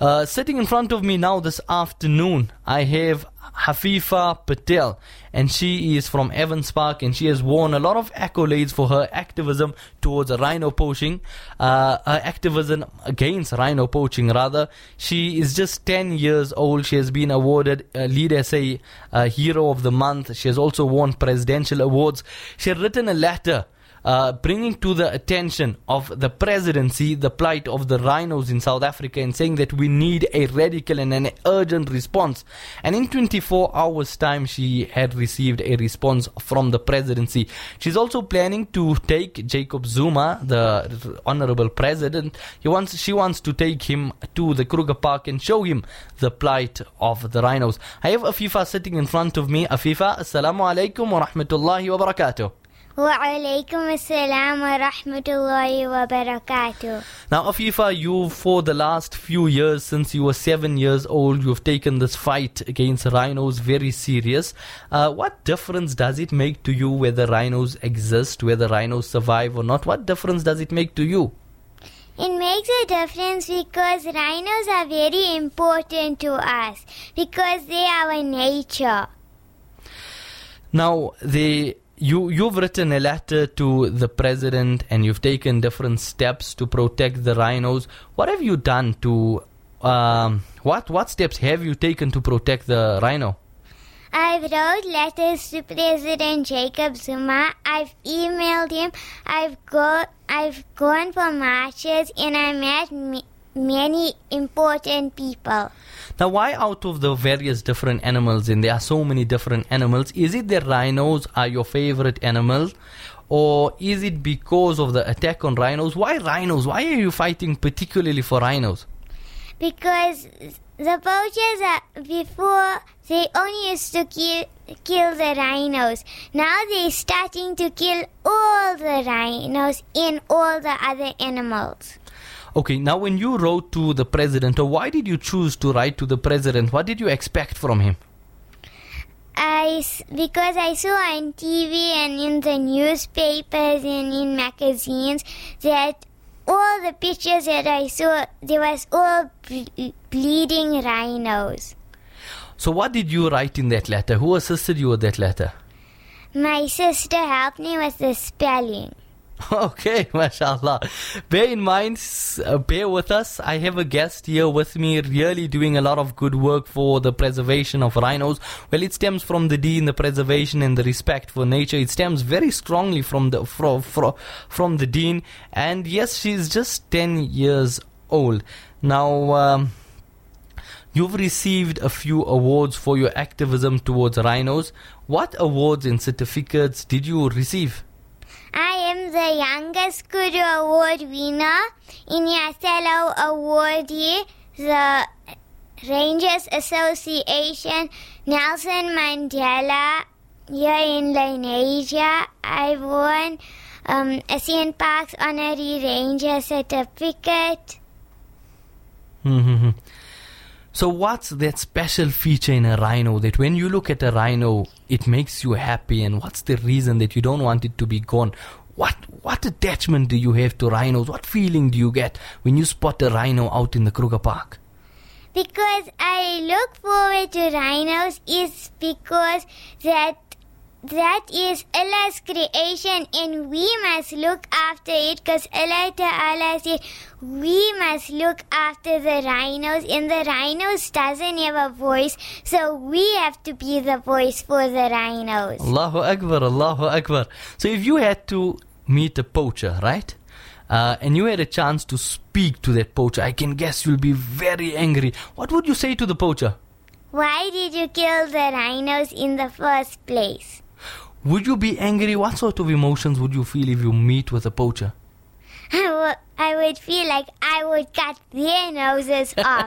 Sitting in front of me now this afternoon, I have Hafifa Patel, and she is from Evans Park, and she has won a lot of accolades for her activism towards rhino poaching, her activism against rhino poaching rather. She is just 10 years old. She has been awarded Lead SA Hero of the Month. She has also won presidential awards. She had written a letter bringing to the attention of the presidency the plight of the rhinos in South Africa, and saying that we need a radical and an urgent response. And in 24 hours time, she had received a response from the presidency. She's also planning to take Jacob Zuma, the honorable president. She wants to take him to the Kruger Park and show him the plight of the rhinos. I have Afifa sitting in front of me. Afifa, assalamu alaikum wa rahmatullahi wa barakatuh. Wa alaikum assalam wa rahmatullahi wa barakatuh. Now, Afifa, you, for the last few years, since you were 7 years old, you've taken this fight against rhinos very serious. What difference does it make to you whether rhinos exist, whether rhinos survive or not? What difference does it make to you? It makes a difference because rhinos are very important to us, because they are our nature. Now, You've written a letter to the president, and you've taken different steps to protect the rhinos. What have you done to, what steps have you taken to protect the rhino? I've wrote letters to President Jacob Zuma. I've emailed him. I've gone for marches, and I met many important people. Now, why out of the various different animals, and there are so many different animals, is it that rhinos are your favorite animals? Or is it because of the attack on rhinos? Why rhinos? Why are you fighting particularly for rhinos? Because the poachers, before, they only used to kill the rhinos. Now they're starting to kill all the rhinos and all the other animals. Okay, now when you wrote to the president, or why did you choose to write to the president? What did you expect from him? Because I saw on TV and in the newspapers and in magazines that all the pictures that I saw, there was all bleeding rhinos. So what did you write in that letter? Who assisted you with that letter? My sister helped me with the spelling. Okay, mashallah. Bear in mind, bear with us. I have a guest here with me really doing a lot of good work for the preservation of rhinos. Well, it stems from the deen, the preservation and the respect for nature. It stems very strongly from the deen. And yes, she's just 10 years old. Now, you've received a few awards for your activism towards rhinos. What awards and certificates did you receive? I am the youngest Kudu Award winner, Inyaselo Awardee, the Rangers Association, Nelson Mandela here in Lenasia. I've won ASEAN Parks Honorary Ranger Certificate. So what's that special feature in a rhino that when you look at a rhino, it makes you happy? And what's the reason that you don't want it to be gone? What attachment do you have to rhinos? What feeling do you get when you spot a rhino out in the Kruger Park? Because I look forward to rhinos is because that is Allah's creation, and we must look after it, because Allah Ta'ala said we must look after the rhinos, and the rhinos doesn't have a voice, so we have to be the voice for the rhinos. Allahu Akbar, Allahu Akbar. So if you had to meet a poacher, right? And you had a chance to speak to that poacher, I can guess you'll be very angry. What would you say to the poacher? Why did you kill the rhinos in the first place? Would you be angry? What sort of emotions would you feel if you meet with a poacher? I would feel like I would cut their noses off.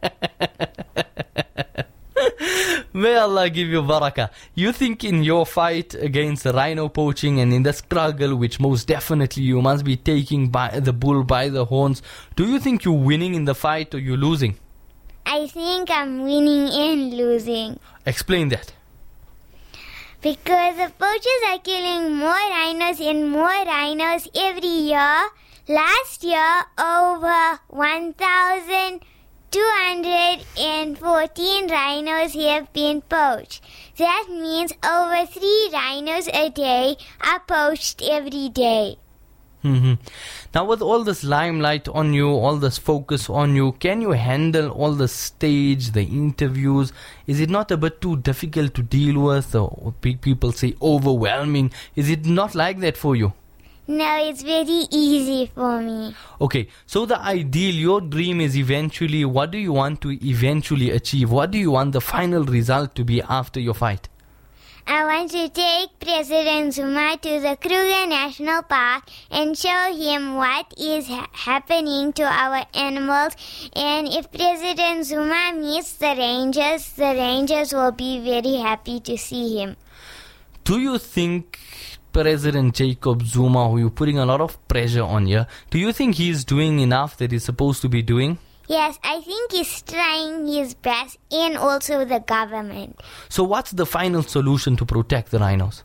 May Allah give you barakah. You think in your fight against rhino poaching and in the struggle, which most definitely you must be taking by the bull by the horns, do you think you're winning in the fight or you're losing? I think I'm winning and losing. Explain that. Because the poachers are killing more rhinos and more rhinos every year. Last year, over 1,000 214 rhinos have been poached. That means over 3 rhinos a day are poached every day. Now, with all this limelight on you, all this focus on you, can you handle all the stage, the interviews? Is it not a bit too difficult to deal with, or people say overwhelming? Is it not like that for you? No, it's very easy for me. Okay, so the ideal, your dream is eventually, what do you want to eventually achieve? What do you want the final result to be after your fight? I want to take President Zuma to the Kruger National Park and show him what is happening to our animals. And if President Zuma meets the rangers will be very happy to see him. Do you think President Jacob Zuma, who you're putting a lot of pressure on here, do you think he's doing enough that he's supposed to be doing? Yes, I think he's trying his best, and also the government. So what's the final solution to protect the rhinos?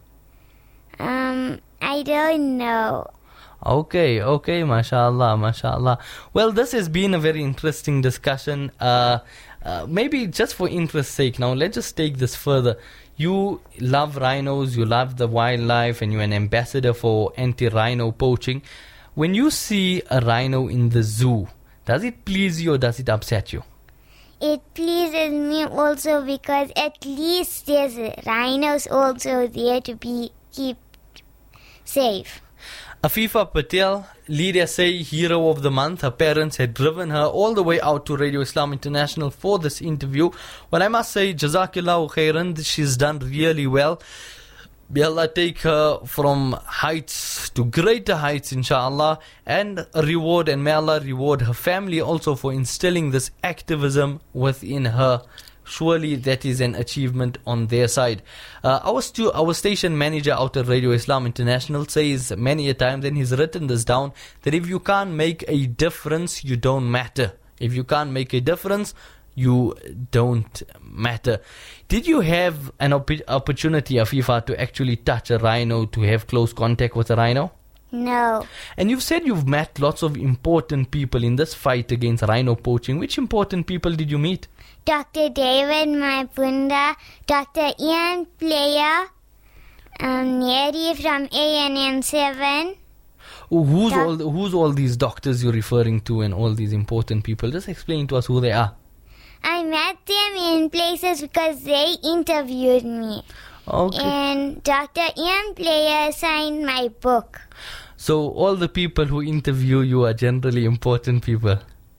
I don't know. Okay, mashallah. Well, this has been a very interesting discussion. Maybe just for interest's sake, now let's just take this further. You love rhinos, you love the wildlife, and you're an ambassador for anti-rhino poaching. When you see a rhino in the zoo, does it please you or does it upset you? It pleases me also because at least there's rhinos also there to be kept safe. Afifa Patel, Lead SA Hero of the Month. Her parents had driven her all the way out to Radio Islam International for this interview. Well, I must say, Jazakillahu khairan, she's done really well. May Allah take her from heights to greater heights, inshallah, and reward, and may Allah reward her family also for instilling this activism within her. Surely that is an achievement on their side. Our station manager out at Radio Islam International says many a time, then he's written this down, that if you can't make a difference, you don't matter. If you can't make a difference, you don't matter. Did you have an opportunity, Afifa, to actually touch a rhino, to have close contact with a rhino? No. And you've said you've met lots of important people in this fight against rhino poaching. Which important people did you meet? Dr. David Maipunda, Dr. Ian Player, Neri from ANN 7. Who's all these doctors you're referring to and all these important people? Just explain to us who they are. I met them in places because they interviewed me. Okay. And Dr. Ian Player signed my book. So all the people who interview you are generally important people.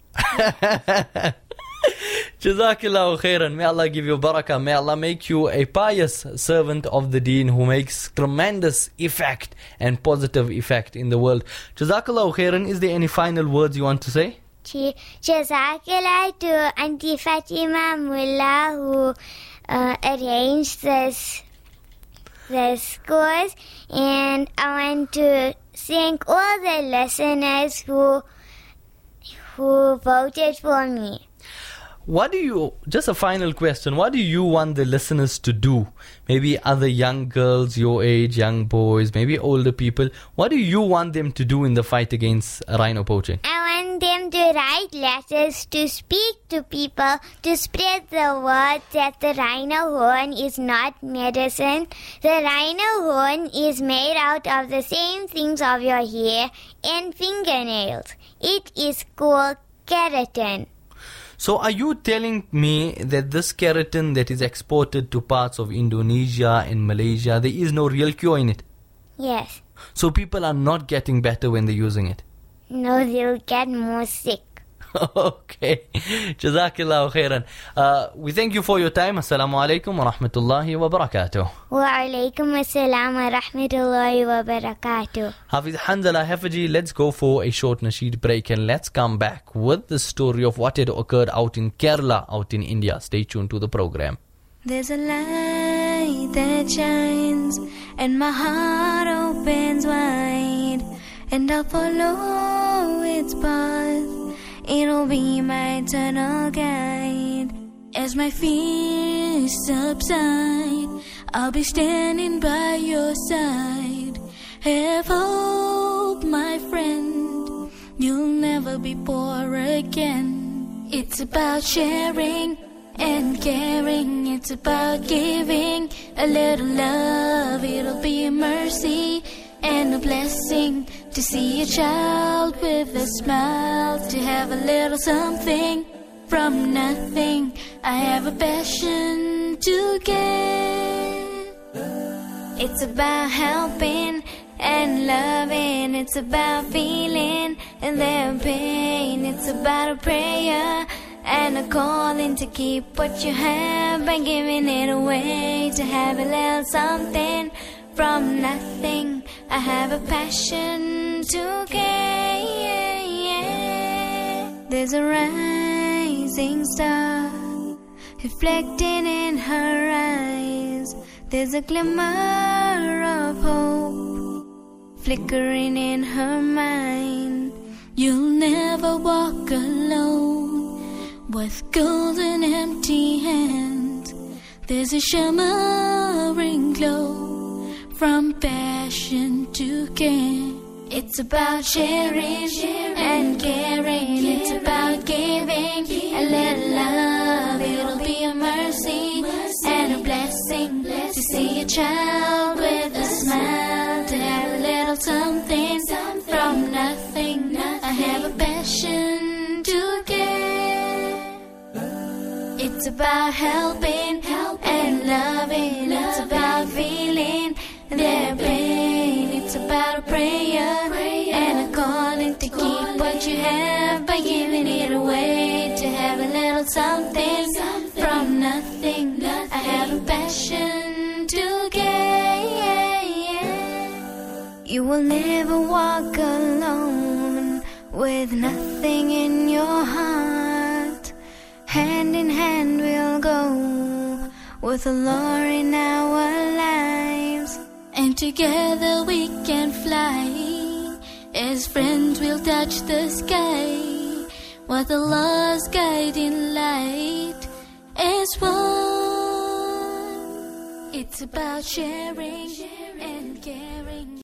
Jazakillahu khairan. May Allah give you barakah. May Allah make you a pious servant of the deen who makes tremendous effect and positive effect in the world. Jazakillahu khairan. Is there any final words you want to say? Jazakillah to Auntie Fatima Mullah who arranged this course, and I want to thank all the listeners who voted for me. Just a final question, what do you want the listeners to do? Maybe other young girls your age, young boys, maybe older people. What do you want them to do in the fight against rhino poaching? I want them to write letters, to speak to people, to spread the word that the rhino horn is not medicine. The rhino horn is made out of the same things of your hair and fingernails. It is called keratin. So are you telling me that this keratin that is exported to parts of Indonesia and Malaysia, there is no real cure in it? Yes. So people are not getting better when they're using it? No, they'll get more sick. Okay. Jazakillahu khairan. We thank you for your time. Assalamu alaikum wa rahmatullahi wa barakatuh. Wa alaikum assalam wa rahmatullahi wa barakatuh. Hafiz Hanzala Hafaji, let's go for a short nasheed break and let's come back with the story of what had occurred out in Kerala, out in India. Stay tuned to the program. There's a light that shines and my heart opens wide, and I'll follow its path. It'll be my eternal guide. As my fears subside, I'll be standing by your side. Have hope, my friend, you'll never be poor again. It's about sharing and caring. It's about giving a little love. It'll be a mercy and a blessing to see a child with a smile, to have a little something from nothing. I have a passion to give. It's about helping and loving. It's about feeling and their pain. It's about a prayer and a calling to keep what you have by giving it away, to have a little something from nothing. I have a passion to give. There's a rising star reflecting in her eyes. There's a glimmer of hope flickering in her mind. You'll never walk alone with golden empty hands. There's a shimmering glow from passion to care. It's about sharing and caring. It's about giving a little love. It'll be a mercy and a blessing to see a child with a smile, to have a little something from nothing. I have a passion to give. It's about helping and loving. It's about feeling their pain. It's about a prayer and a calling to keep what you have by giving it away, to have a little something from nothing. I have a passion to give. You will never walk alone with nothing in your heart. Hand in hand we'll go with the Lord in our lives, and together we can fly. As friends we'll touch the sky, with the Lord's guiding light as one. It's about sharing and caring.